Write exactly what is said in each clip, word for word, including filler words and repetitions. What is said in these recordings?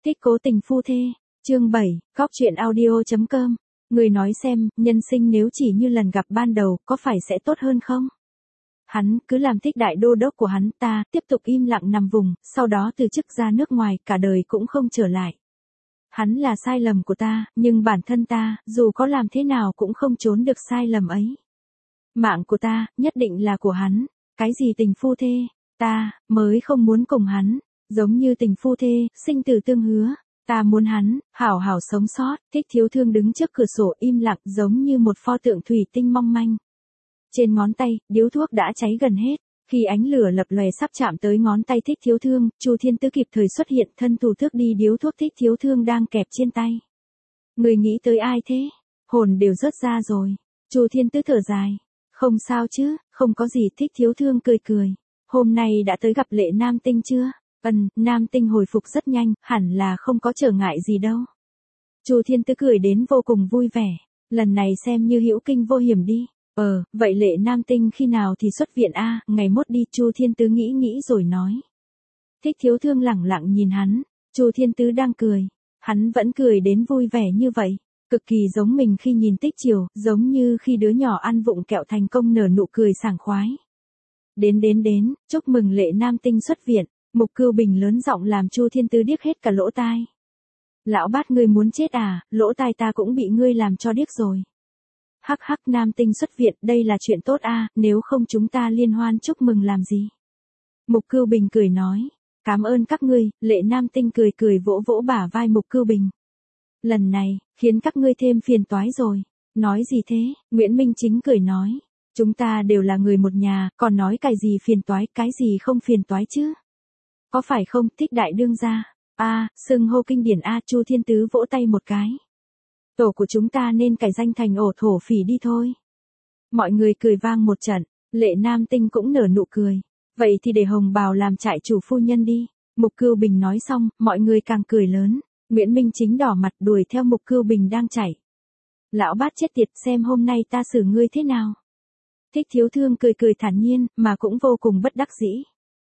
Thích cố tình phu thê, chương bảy, góc truyện audio.com. Người nói xem, nhân sinh nếu chỉ như lần gặp ban đầu, có phải sẽ tốt hơn không? Hắn cứ làm thích đại đô đốc của hắn, ta tiếp tục im lặng nằm vùng, sau đó từ chức ra nước ngoài, cả đời cũng không trở lại. Hắn là sai lầm của ta, nhưng bản thân ta, dù có làm thế nào cũng không trốn được sai lầm ấy. Mạng của ta, nhất định là của hắn. Cái gì tình phu thê, ta, mới không muốn cùng hắn. Giống như tình phu thê, sinh tử tương hứa. Ta muốn hắn, hảo hảo sống sót. Thích thiếu thương đứng trước cửa sổ im lặng giống như một pho tượng thủy tinh mong manh. Trên ngón tay, điếu thuốc đã cháy gần hết. Khi ánh lửa lập lòe sắp chạm tới ngón tay thích thiếu thương, Chu Thiên Tứ kịp thời xuất hiện, thân thủ thước đi điếu thuốc thích thiếu thương đang kẹp trên tay. Người nghĩ tới ai thế? Hồn đều rớt ra rồi. Chu Thiên Tứ thở dài. Không sao chứ, không có gì. Thích thiếu thương cười cười. Hôm nay đã tới gặp Lệ Nam Tinh chưa? Ừm, Nam Tinh hồi phục rất nhanh, hẳn là không có trở ngại gì đâu. Chu Thiên Tứ cười đến vô cùng vui vẻ. Lần này xem như hữu kinh vô hiểm đi. Ờ, vậy Lệ Nam Tinh khi nào thì xuất viện a? Ngày mốt đi. Chu Thiên Tứ nghĩ nghĩ rồi nói. Thích thiếu thương lẳng lặng nhìn hắn. Chu Thiên Tứ đang cười. Hắn vẫn cười đến vui vẻ như vậy. Cực kỳ giống mình khi nhìn Tích Triều, giống như khi đứa nhỏ ăn vụng kẹo thành công nở nụ cười sảng khoái. Đến đến đến, chúc mừng Lệ Nam Tinh xuất viện. Mục Cưu Bình lớn giọng làm Chu Thiên Tứ điếc hết cả lỗ tai. Lão bát ngươi muốn chết à, lỗ tai ta cũng bị ngươi làm cho điếc rồi. Hắc hắc, Nam Tinh xuất viện, đây là chuyện tốt a, nếu không chúng ta liên hoan chúc mừng làm gì. Mục Cưu Bình cười nói, cảm ơn các ngươi. Lệ Nam Tinh cười cười vỗ vỗ bả vai Mục Cưu Bình. Lần này, khiến các ngươi thêm phiền toái rồi. Nói gì thế? Nguyễn Minh Chính cười nói, chúng ta đều là người một nhà, còn nói cái gì phiền toái, cái gì không phiền toái chứ? Có phải không? Thích đại đương gia. A, à, xưng hô kinh điển a. Chu Thiên Tứ vỗ tay một cái. Tổ của chúng ta nên cải danh thành ổ thổ phỉ đi thôi. Mọi người cười vang một trận. Lệ Nam Tinh cũng nở nụ cười. Vậy thì để Hồng Bào làm trại chủ phu nhân đi. Mục Cưu Bình nói xong, mọi người càng cười lớn. Nguyễn Minh Chính đỏ mặt đuổi theo Mục Cưu Bình đang chạy. Lão bát chết tiệt, xem hôm nay ta xử ngươi thế nào. Thích thiếu thương cười cười thản nhiên, mà cũng vô cùng bất đắc dĩ.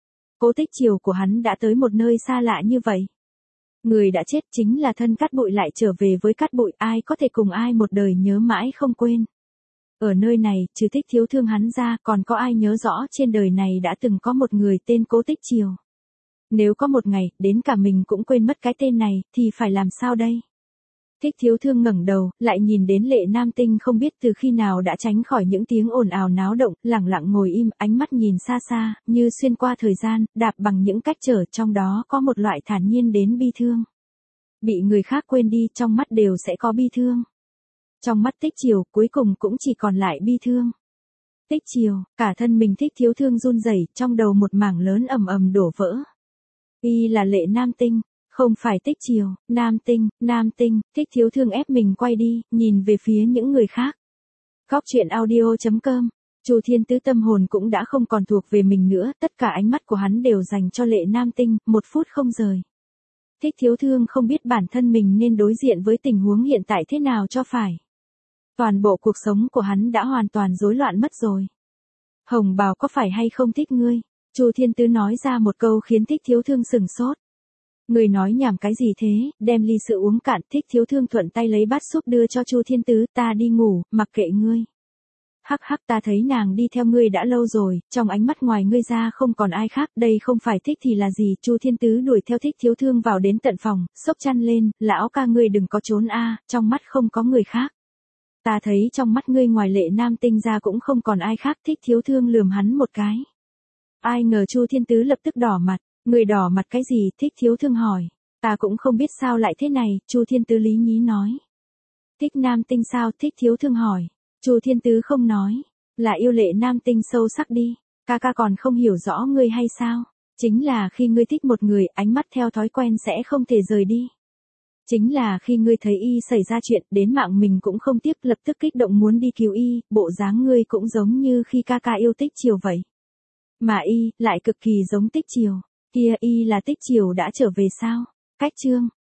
Cố Tích Triều của hắn đã tới một nơi xa lạ như vậy. Người đã chết chính là thân cát bụi lại trở về với cát bụi, ai có thể cùng ai một đời nhớ mãi không quên. Ở nơi này, trừ Thích thiếu thương hắn ra, còn có ai nhớ rõ trên đời này đã từng có một người tên Cố Tích Triều. Nếu có một ngày, đến cả mình cũng quên mất cái tên này, thì phải làm sao đây? Thích thiếu thương ngẩng đầu, lại nhìn đến Lệ Nam Tinh không biết từ khi nào đã tránh khỏi những tiếng ồn ào náo động, lẳng lặng ngồi im, ánh mắt nhìn xa xa, như xuyên qua thời gian, đạp bằng những cách trở, trong đó có một loại thản nhiên đến bi thương. Bị người khác quên đi, trong mắt đều sẽ có bi thương. Trong mắt Tích Triều, cuối cùng cũng chỉ còn lại bi thương. Tích Triều, cả thân mình Thích thiếu thương run rẩy, trong đầu một mảng lớn ầm ầm đổ vỡ. Y là Lệ Nam Tinh. Không phải Tích Triều. Nam Tinh, Nam Tinh. Thích thiếu thương ép mình quay đi, nhìn về phía những người khác. Góc truyện audio.com. Chu Thiên Tứ tâm hồn cũng đã không còn thuộc về mình nữa, tất cả ánh mắt của hắn đều dành cho Lệ Nam Tinh, một phút không rời. Thích thiếu thương không biết bản thân mình nên đối diện với tình huống hiện tại thế nào cho phải. Toàn bộ cuộc sống của hắn đã hoàn toàn rối loạn mất rồi. Hồng Bào có phải hay không thích ngươi? Chu Thiên Tứ nói ra một câu khiến Thích thiếu thương sừng sốt. Người nói nhảm cái gì thế, đem ly sữa uống cạn. Thích thiếu thương thuận tay lấy bát súp đưa cho Chu Thiên Tứ, ta đi ngủ, mặc kệ ngươi. Hắc hắc, ta thấy nàng đi theo ngươi đã lâu rồi, trong ánh mắt ngoài ngươi ra không còn ai khác, đây không phải thích thì là gì. Chu Thiên Tứ đuổi theo Thích thiếu thương vào đến tận phòng, xốc chăn lên, lão ca ngươi đừng có trốn a, trong mắt không có người khác. Ta thấy trong mắt ngươi ngoài Lệ Nam Tinh ra cũng không còn ai khác. Thích thiếu thương lườm hắn một cái. Ai ngờ Chu Thiên Tứ lập tức đỏ mặt. Người đỏ mặt cái gì? Thích thiếu thương hỏi. Ta cũng không biết sao lại thế này. Chu Thiên Tứ lý nhí nói. Thích Nam Tinh sao? Thích thiếu thương hỏi. Chu Thiên Tứ không nói. Là yêu Lệ Nam Tinh sâu sắc đi. Ca ca còn không hiểu rõ ngươi hay sao? Chính là khi ngươi thích một người, ánh mắt theo thói quen sẽ không thể rời đi. Chính là khi ngươi thấy y xảy ra chuyện, đến mạng mình cũng không tiếc, lập tức kích động muốn đi cứu y, bộ dáng ngươi cũng giống như khi ca ca yêu Tích Triều vậy. Mà y, lại cực kỳ giống Tích Triều. Kia y là Tích Triều đã trở về sao? Cách chương.